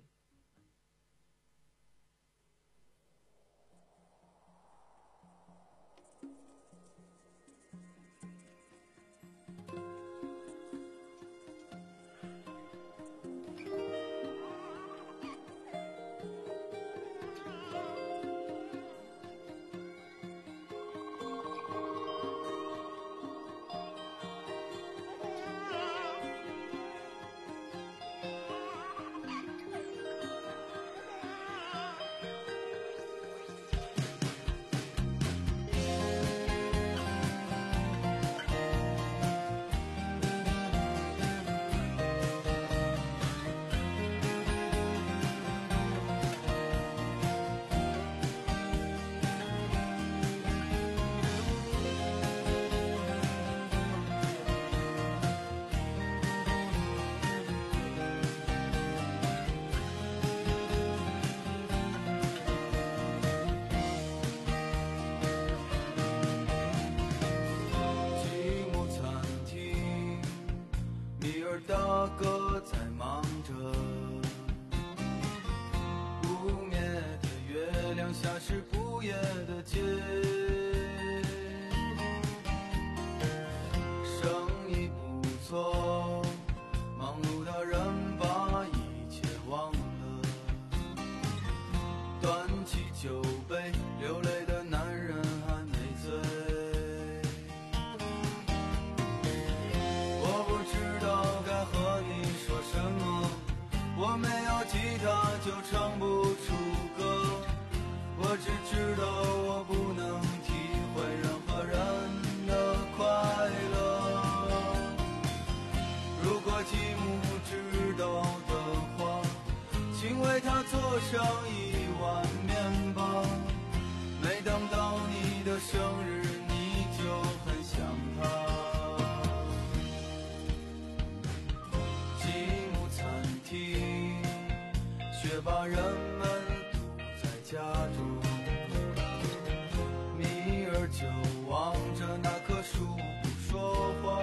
大哥在忙着，不灭的月亮下是不夜的街，生意不错，忙碌的人把一切忘了，端起酒杯，流泪的男人还没醉。我没有吉他就唱不出歌，我只知道我不能体会任何人的快乐。如果吉姆知道的话，请为他做上一碗面包。每当到你的生日，你就很想他。却把人们堵在家中，米儿就望着那棵树不说话，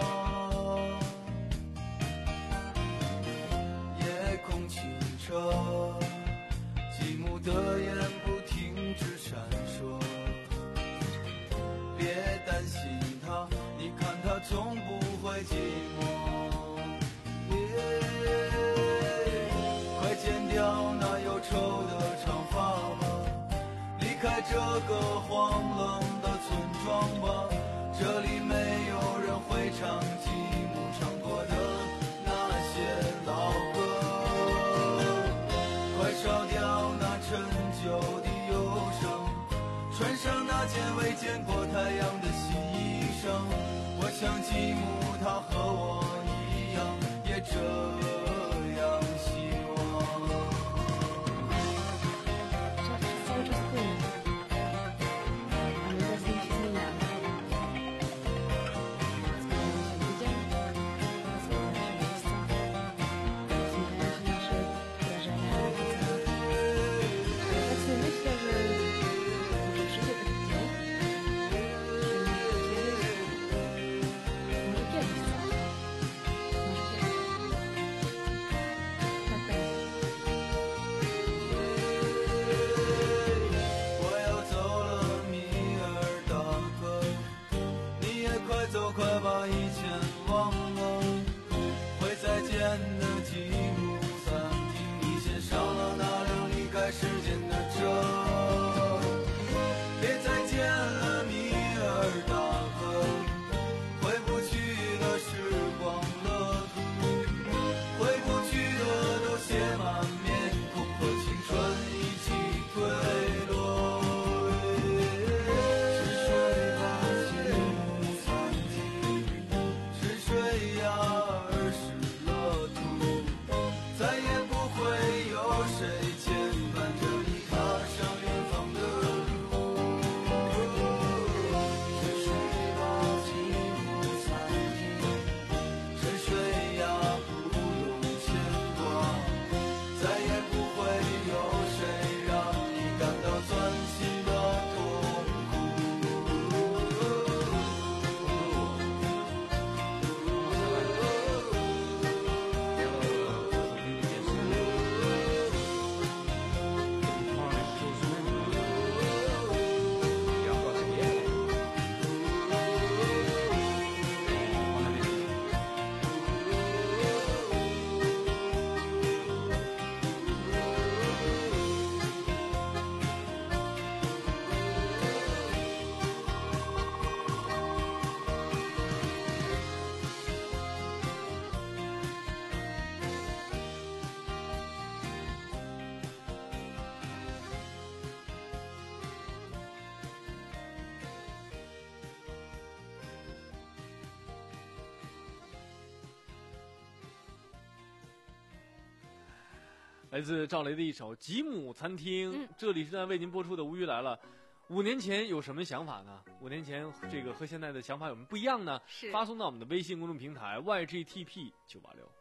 夜空清澈，吉姆的眼不停止闪烁。别担心他，你看他从不会寂寞。剪掉那忧愁的长发吧，离开这个荒冷的村庄吧，这里没有人会唱吉姆唱过的那些老歌。 来自赵雷的一首《吉姆餐厅》， 嗯、 这里是在为您播出的《无语来了》。五年前有什么想法呢？五年前这个和现在的想法有什么不一样呢？ 是发送到我们的微信公众平台 Y G T P 九八六。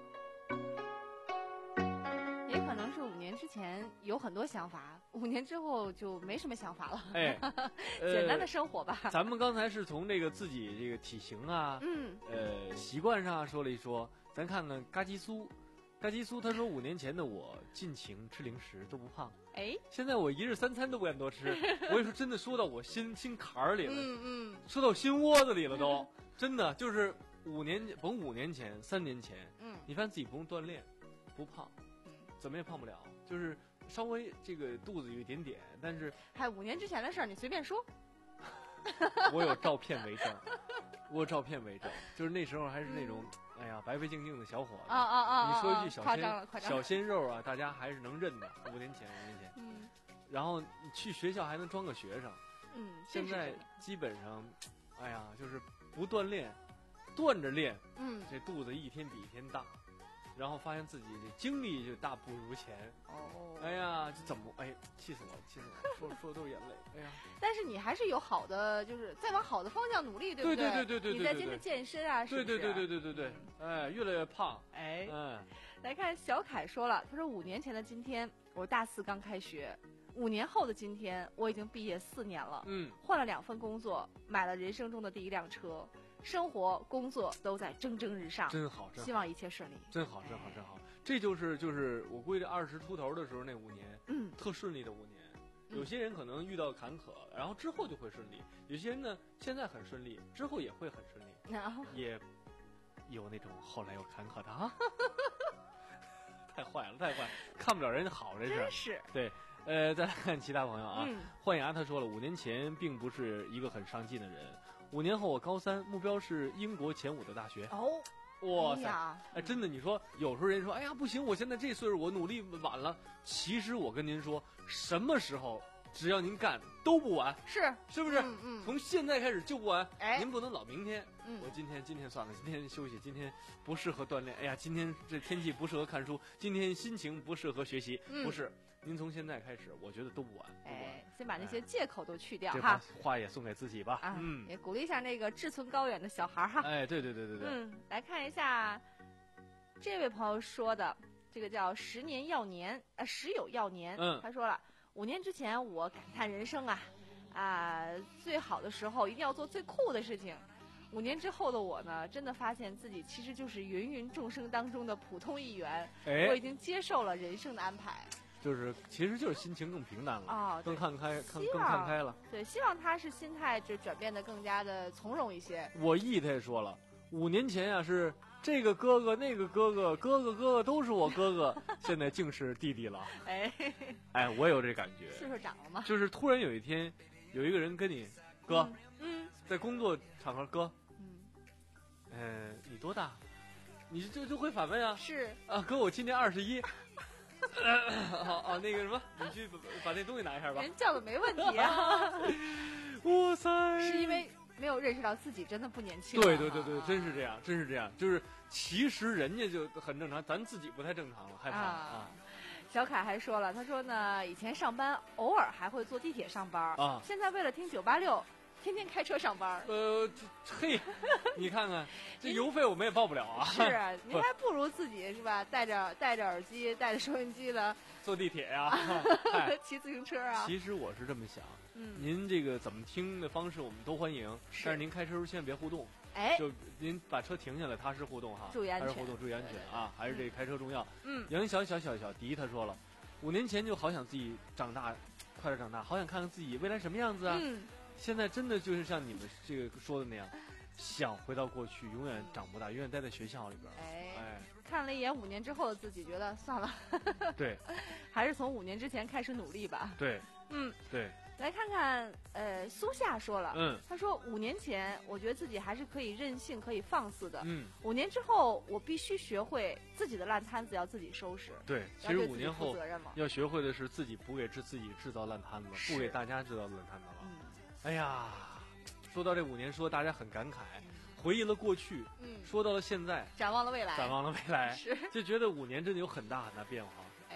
也可能是五年之前有很多想法，五年之后就没什么想法了。 哎， 简单的生活吧。 呃、咱们刚才是从这个自己这个体型啊， 嗯， 呃，习惯上说了一说，咱看看嘎叽苏。嘎吉苏他说五年前的我尽情吃零食都不胖， 哎， 现在我一日三餐都不敢多吃。我跟你说，真的说到我心心坎儿里了， 嗯嗯， 说到我心窝子里了都，真的就是五年甭五年前三年前， 嗯， 你发现自己不用锻炼，不胖，嗯，怎么也胖不了，就是稍微这个肚子有一点点，但是还五年之前的事儿你随便说， 我有照片为证，我有照片为证，就是那时候还是那种。哎呀，白白净净的小伙子啊啊啊！ 你说一句小鲜夸小鲜肉啊，大家还是能认的。五年前，五年前， 嗯， 然后你去学校还能装个学生， 嗯， 现在基本上，哎呀，就是不锻炼，断着练， 嗯， 这肚子一天比一天大，然后发现自己这精力就大不如前。 哦， 哎呀，这怎么？哎，气死我了，气死我了！说说的都是眼泪。哎呀， 但是你还是有好的，就是在往好的方向努力，对不对？对对对对对， 你在坚持健身啊，是不是？ 对对对对对对对，哎，越来越胖。 哎， 嗯， 来看小凯说了，他说五年前的今天，我大四刚开学。五年后的今天，我已经毕业四年了， 嗯， 换了两份工作，买了人生中的第一辆车，生活工作都在蒸蒸日上， 真好，真好， 希望一切顺利， 真好，真好，真好。这就是就是我估计二十出头的时候那五年， 嗯， 特顺利的五年。有些人可能遇到坎坷，然后之后就会顺利；有些人呢，现在很顺利，之后也会很顺利， no. 也有那种后来有坎坷的啊。太坏了，太坏了，看不了人好，这是。 真是。 对，呃，再来看其他朋友啊。 嗯、 焕牙他说了，五年前并不是一个很上进的人，五年后我高三，目标是英国前五的大学。 哦。 哇塞！ 哎， 哎，真的，你说有时候人说，哎呀，不行，我现在这岁数，我努力晚了。其实我跟您说，什么时候只要您干都不晚， 是是不是？ 嗯嗯。 从现在开始就不晚。 哎， 您不能老明天。 嗯。 我今天今天算了，今天休息，今天不适合锻炼。哎呀，今天这天气不适合看书，今天心情不适合学习， 嗯、 不是。您从现在开始，我觉得都不晚。 哎，先把那些借口都去掉哎、 哈。 这话也送给自己吧。 啊、 嗯， 也鼓励一下那个志存高远的小孩哈。 哎，对对对对对。 嗯，来看一下。这位朋友说的，这个叫十年要年，呃，十有要年。 嗯， 他说了，五年之前我感叹人生啊，啊、呃，最好的时候一定要做最酷的事情。五年之后的我呢，真的发现自己其实就是芸芸众生当中的普通一员。 哎， 我已经接受了人生的安排。 就是，其实就是心情更平淡了啊、哦， 更看开，更更看开了。 对，希望他是心态就转变得更加的从容一些。 我姨他也说了，五年前啊是。这个哥哥，那个哥哥，哥哥哥哥都是我哥哥，现在竟是弟弟了。 哎， 哎，我有这感觉。 岁数长了吗？ 就是突然有一天，有一个人跟你，哥， 嗯， 在工作场合，哥， 嗯， 呃，你多大？你就就会反问啊？ 是啊，哥，我今年二十一。好啊，那个什么，你去把把那东西拿一下吧。 人叫的没问题啊。 哇塞！ 是因为。没有认识到自己真的不年轻。 对对对对，真是这样，真是这样。就是其实人家就很正常，咱自己不太正常了，害怕啊。啊小凯还说了，他说呢，以前上班偶尔还会坐地铁上班啊， 现在为了听九八六，天天开车上班。 呃，嘿，你看看这油费我们也报不了啊。 是啊，您还不如自己是吧？带着带着耳机，带着收音机的坐地铁呀、 啊，骑自行车啊。 其实我是这么想。 嗯， 您这个怎么听的方式我们都欢迎，是但是您开车时候千万别互动， 哎， 就您把车停下来，踏实互动哈， 注意安全， 踏实互动，注意安全啊，还是这个开车重要。 嗯， 杨小小小小迪他说了，五年前就好想自己长大，快点长大，好想看看自己未来什么样子啊。 嗯， 现在真的就是像你们这个说的那样，想回到过去，永远长不大，永远待在学校里边。 哎， 哎看了一眼五年之后的自己，觉得算了， 对， 还是从五年之前开始努力吧。 对， 嗯， 对。 来看看，呃，苏夏说了， 嗯， 他说五年前我觉得自己还是可以任性、可以放肆的， 嗯， 五年之后我必须学会自己的烂摊子要自己收拾。 对，其实五年后责任了要学会的是自己不给自自己制造烂摊子，不给大家制造烂摊子了。 嗯， 哎呀，说到这五年，说大家很感慨，回忆了过去， 嗯， 说到了现在， 展望了未来， 展望了未来， 是， 就觉得五年真的有很大很大变化。 哎，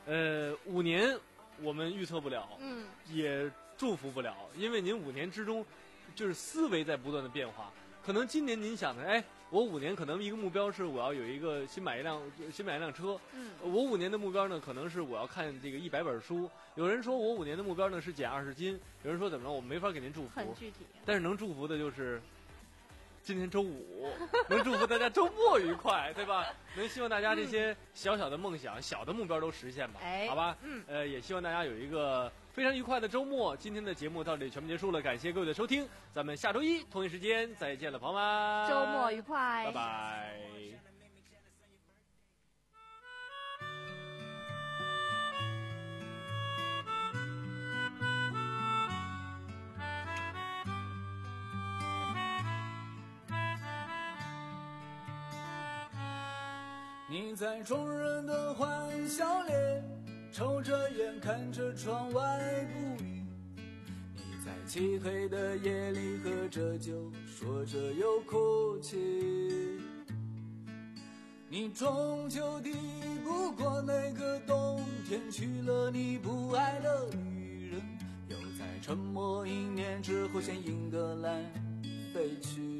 呃，五年我们预测不了， 嗯， 也祝福不了，因为您五年之中，就是思维在不断的变化。可能今年您想的，哎，我五年可能一个目标是我要有一个新买一辆新买一辆车， 嗯， 我五年的目标呢，可能是我要看这个一百本书。有人说我五年的目标呢是减二十斤，有人说怎么了，我没法给您祝福， 很具体。 但是能祝福的就是今天周五，能祝福大家周末愉快，对吧？能希望大家这些小小的梦想、嗯、小的目标都实现吧， 哎， 好吧？ 嗯， 呃，也希望大家有一个非常愉快的周末。今天的节目到这里全部结束了，感谢各位的收听，咱们下周一同一时间再见了，朋友们， 周末愉快， 拜拜。 你在众人的欢笑脸，抽着烟看着窗外不语。你在漆黑的夜里喝着酒，说着又哭泣。你终究抵不过那个冬天，娶了你不爱的女人，又在沉默一年之后向英格兰飞去。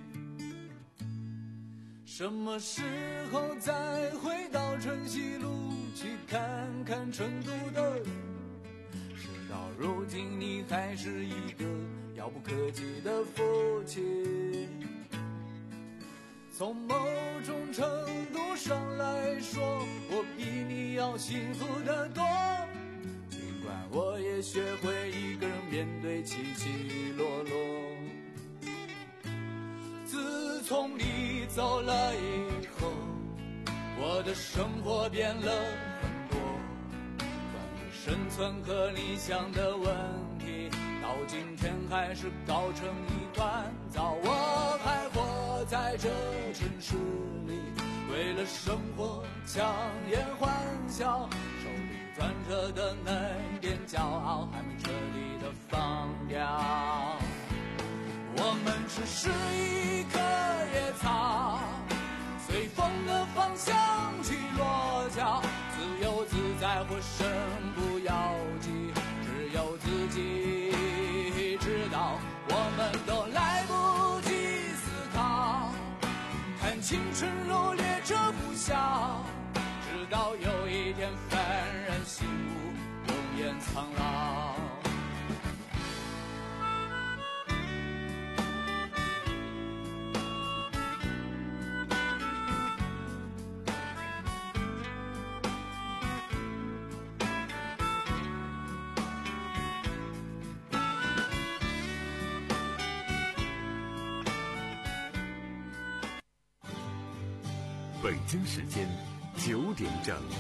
什么时候再回到春熙路去看看成都的人？事到如今你还是一个遥不可及的父亲。从某种程度上来说，我比你要幸福得多，尽管我也学会一个人面对起起落落。自从你走了以后，我的生活变了很多，关于生存和理想的问题，到今天还是搞成一团糟。我还活在这城市里，为了生活强颜欢笑，手里攥着的那点骄傲还没彻底的放掉。我们只是一棵野草，随风的方向去落脚，自由自在或身不由己，只有自己知道。我们都来不及思考，看青春如烈者呼啸，直到有一天幡然醒悟，容颜苍老。 北京时间九点整。